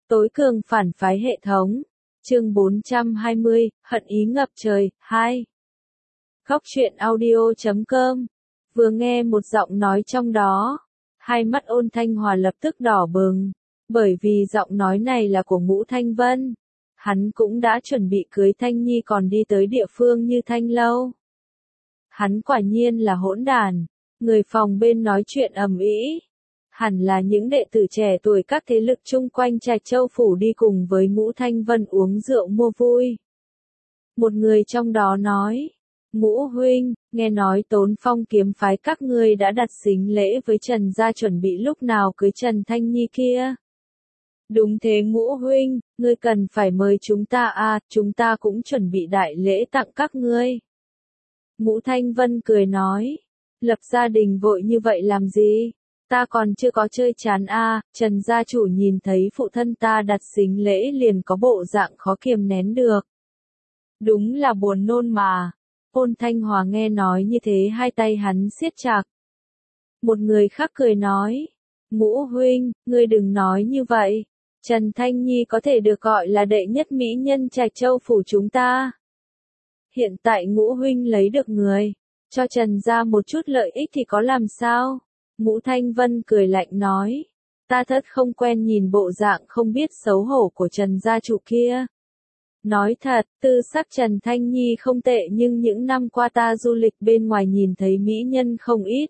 Tối cường phản phái hệ thống. Chương 420, hận ý ngập trời, 2. Góc truyện audio.com. Vừa nghe một giọng nói trong đó, hai mắt Ôn Thanh Hòa lập tức đỏ bừng, bởi vì giọng nói này là của Ngũ Thanh Vân. Hắn cũng đã chuẩn bị cưới Thanh Nhi còn đi tới địa phương như Thanh Lâu. Hắn quả nhiên là hỗn đàn, người phòng bên nói chuyện ầm ĩ. Hẳn là những đệ tử trẻ tuổi các thế lực chung quanh Trạch Châu phủ đi cùng với Ngũ Thanh Vân uống rượu mua vui. Một người trong đó nói, Ngũ huynh, nghe nói Tốn Phong kiếm phái các ngươi đã đặt sính lễ với Trần gia chuẩn bị lúc nào cưới Trần Thanh Nhi kia. Đúng thế Ngũ huynh, ngươi cần phải mời chúng ta à, chúng ta cũng chuẩn bị đại lễ tặng các ngươi. Ngũ Thanh Vân cười nói, lập gia đình vội như vậy làm gì? Ta còn chưa có chơi chán à, Trần gia chủ nhìn thấy phụ thân ta đặt sính lễ liền có bộ dạng khó kiềm nén được. Đúng là buồn nôn mà. Ôn Thanh Hòa nghe nói như thế hai tay hắn siết chặt. Một người khác cười nói, Ngũ huynh, ngươi đừng nói như vậy. Trần Thanh Nhi có thể được gọi là đệ nhất mỹ nhân Trạch Châu phủ chúng ta. Hiện tại Ngũ huynh lấy được người, cho Trần gia một chút lợi ích thì có làm sao? Ngũ Thanh Vân cười lạnh nói, ta thật không quen nhìn bộ dạng không biết xấu hổ của Trần gia chủ kia. Nói thật, tư sắc Trần Thanh Nhi không tệ nhưng những năm qua ta du lịch bên ngoài nhìn thấy mỹ nhân không ít.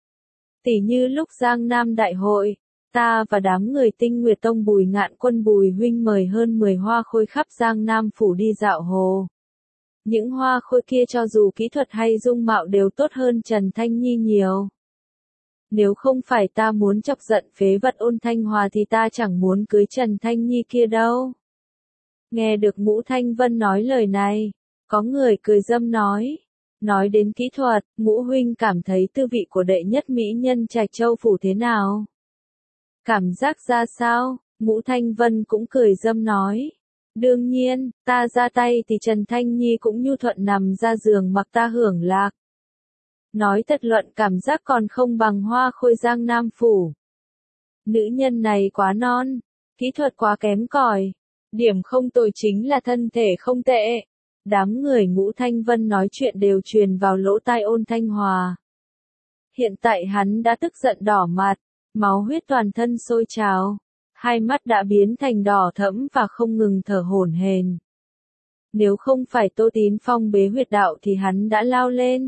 Tỉ như lúc Giang Nam Đại hội, ta và đám người Tinh Nguyệt Tông Bùi Ngạn Quân Bùi huynh mời hơn 10 hoa khôi khắp Giang Nam phủ đi dạo hồ. Những hoa khôi kia cho dù kỹ thuật hay dung mạo đều tốt hơn Trần Thanh Nhi nhiều. Nếu không phải ta muốn chọc giận phế vật Ôn Thanh Hòa thì ta chẳng muốn cưới Trần Thanh Nhi kia đâu. Nghe được Ngũ Thanh Vân nói lời này, có người cười dâm nói đến kỹ thuật, Ngũ huynh cảm thấy tư vị của đệ nhất mỹ nhân Trạch Châu phủ thế nào? Cảm giác ra sao? Ngũ Thanh Vân cũng cười dâm nói. Đương nhiên, ta ra tay thì Trần Thanh Nhi cũng nhu thuận nằm ra giường mặc ta hưởng lạc. Nói thật luận cảm giác còn không bằng hoa khôi Giang Nam phủ. Nữ nhân này quá non, kỹ thuật quá kém cỏi. Điểm không tồi chính là thân thể không tệ. Đám người Ngũ Thanh Vân nói chuyện đều truyền vào lỗ tai Ôn Thanh Hòa. Hiện tại hắn đã tức giận đỏ mặt, máu huyết toàn thân sôi trào, hai mắt đã biến thành đỏ thẫm và không ngừng thở hổn hển. Nếu không phải Tô Tín phong bế huyệt đạo thì hắn đã lao lên.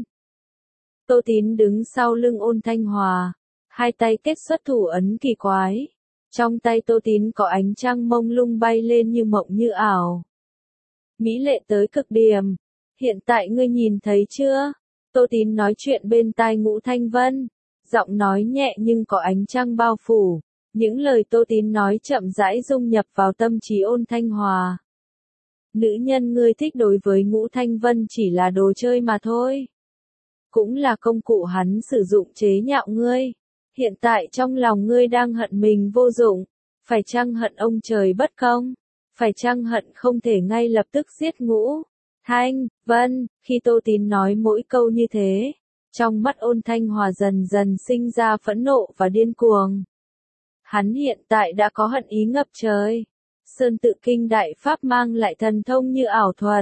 Tô Tín đứng sau lưng Ôn Thanh Hòa, hai tay kết xuất thủ ấn kỳ quái. Trong tay Tô Tín có ánh trăng mông lung bay lên như mộng như ảo. Mỹ lệ tới cực điểm. Hiện tại ngươi nhìn thấy chưa? Tô Tín nói chuyện bên tai Ngũ Thanh Vân. Giọng nói nhẹ nhưng có ánh trăng bao phủ. Những lời Tô Tín nói chậm rãi dung nhập vào tâm trí Ôn Thanh Hòa. Nữ nhân ngươi thích đối với Ngũ Thanh Vân chỉ là đồ chơi mà thôi. Cũng là công cụ hắn sử dụng chế nhạo ngươi. Hiện tại trong lòng ngươi đang hận mình vô dụng, phải chăng hận ông trời bất công, phải chăng hận không thể ngay lập tức giết Ngũ Thanh Vân. Khi Tô Tín nói mỗi câu như thế, trong mắt Ôn Thanh Hòa dần dần sinh ra phẫn nộ và điên cuồng. Hắn hiện tại đã có hận ý ngập trời. Sơn Tự Kinh Đại Pháp mang lại thần thông như ảo thuật.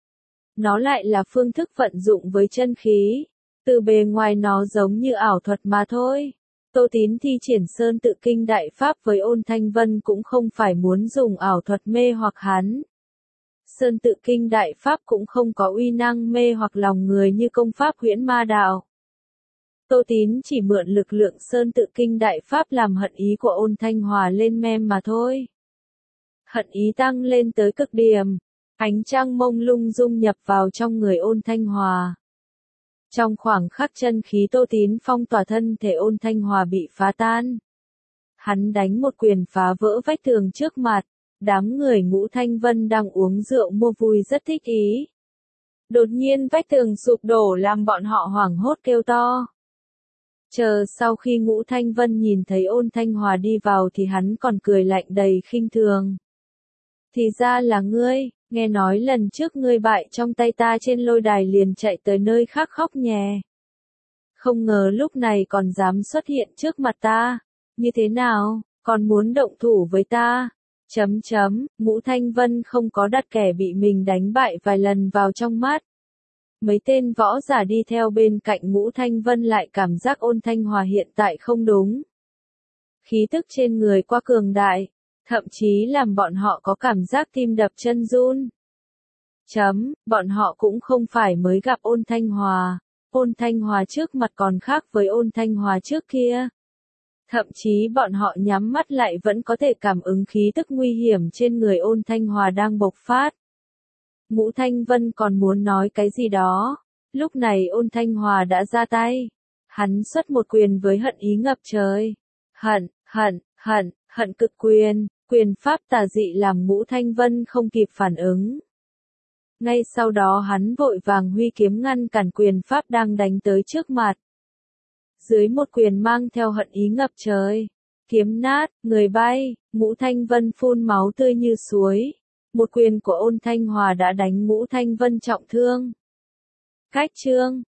Nó lại là phương thức vận dụng với chân khí. Từ bề ngoài nó giống như ảo thuật mà thôi. Tô Tín thi triển Sơn Tự Kinh Đại Pháp với Ôn Thanh Vân cũng không phải muốn dùng ảo thuật mê hoặc hắn. Sơn Tự Kinh Đại Pháp cũng không có uy năng mê hoặc lòng người như công pháp Huyễn Ma Đạo. Tô Tín chỉ mượn lực lượng Sơn Tự Kinh Đại Pháp làm hận ý của Ôn Thanh Hòa lên mem mà thôi. Hận ý tăng lên tới cực điểm, ánh trăng mông lung dung nhập vào trong người Ôn Thanh Hòa. Trong khoảng khắc chân khí Tô Tín phong tỏa thân thể Ôn Thanh Hòa bị phá tan. Hắn đánh một quyền phá vỡ vách tường trước mặt, đám người Ngũ Thanh Vân đang uống rượu mua vui rất thích ý. Đột nhiên vách tường sụp đổ làm bọn họ hoảng hốt kêu to. Chờ sau khi Ngũ Thanh Vân nhìn thấy Ôn Thanh Hòa đi vào thì hắn còn cười lạnh đầy khinh thường. Thì ra là ngươi, nghe nói lần trước ngươi bại trong tay ta trên lôi đài liền chạy tới nơi khác khóc nhè. Không ngờ lúc này còn dám xuất hiện trước mặt ta, như thế nào, còn muốn động thủ với ta? Ngũ Thanh Vân không có đặt kẻ bị mình đánh bại vài lần vào trong mắt. Mấy tên võ giả đi theo bên cạnh Ngũ Thanh Vân lại cảm giác Ôn Thanh Hòa hiện tại không đúng. Khí tức trên người quá cường đại, thậm chí làm bọn họ có cảm giác tim đập chân run. Bọn họ cũng không phải mới gặp Ôn Thanh Hòa. Ôn Thanh Hòa trước mặt còn khác với Ôn Thanh Hòa trước kia. Thậm chí bọn họ nhắm mắt lại vẫn có thể cảm ứng khí tức nguy hiểm trên người Ôn Thanh Hòa đang bộc phát. Ngũ Thanh Vân còn muốn nói cái gì đó. Lúc này Ôn Thanh Hòa đã ra tay. Hắn xuất một quyền với hận ý ngập trời. Hận cực quyền, quyền pháp tà dị làm Ngũ Thanh Vân không kịp phản ứng. Ngay sau đó hắn vội vàng huy kiếm ngăn cản quyền pháp đang đánh tới trước mặt. Dưới một quyền mang theo hận ý ngập trời, kiếm nát, người bay, Ngũ Thanh Vân phun máu tươi như suối. Một quyền của Ôn Thanh Hòa đã đánh Ngũ Thanh Vân trọng thương. Cách chương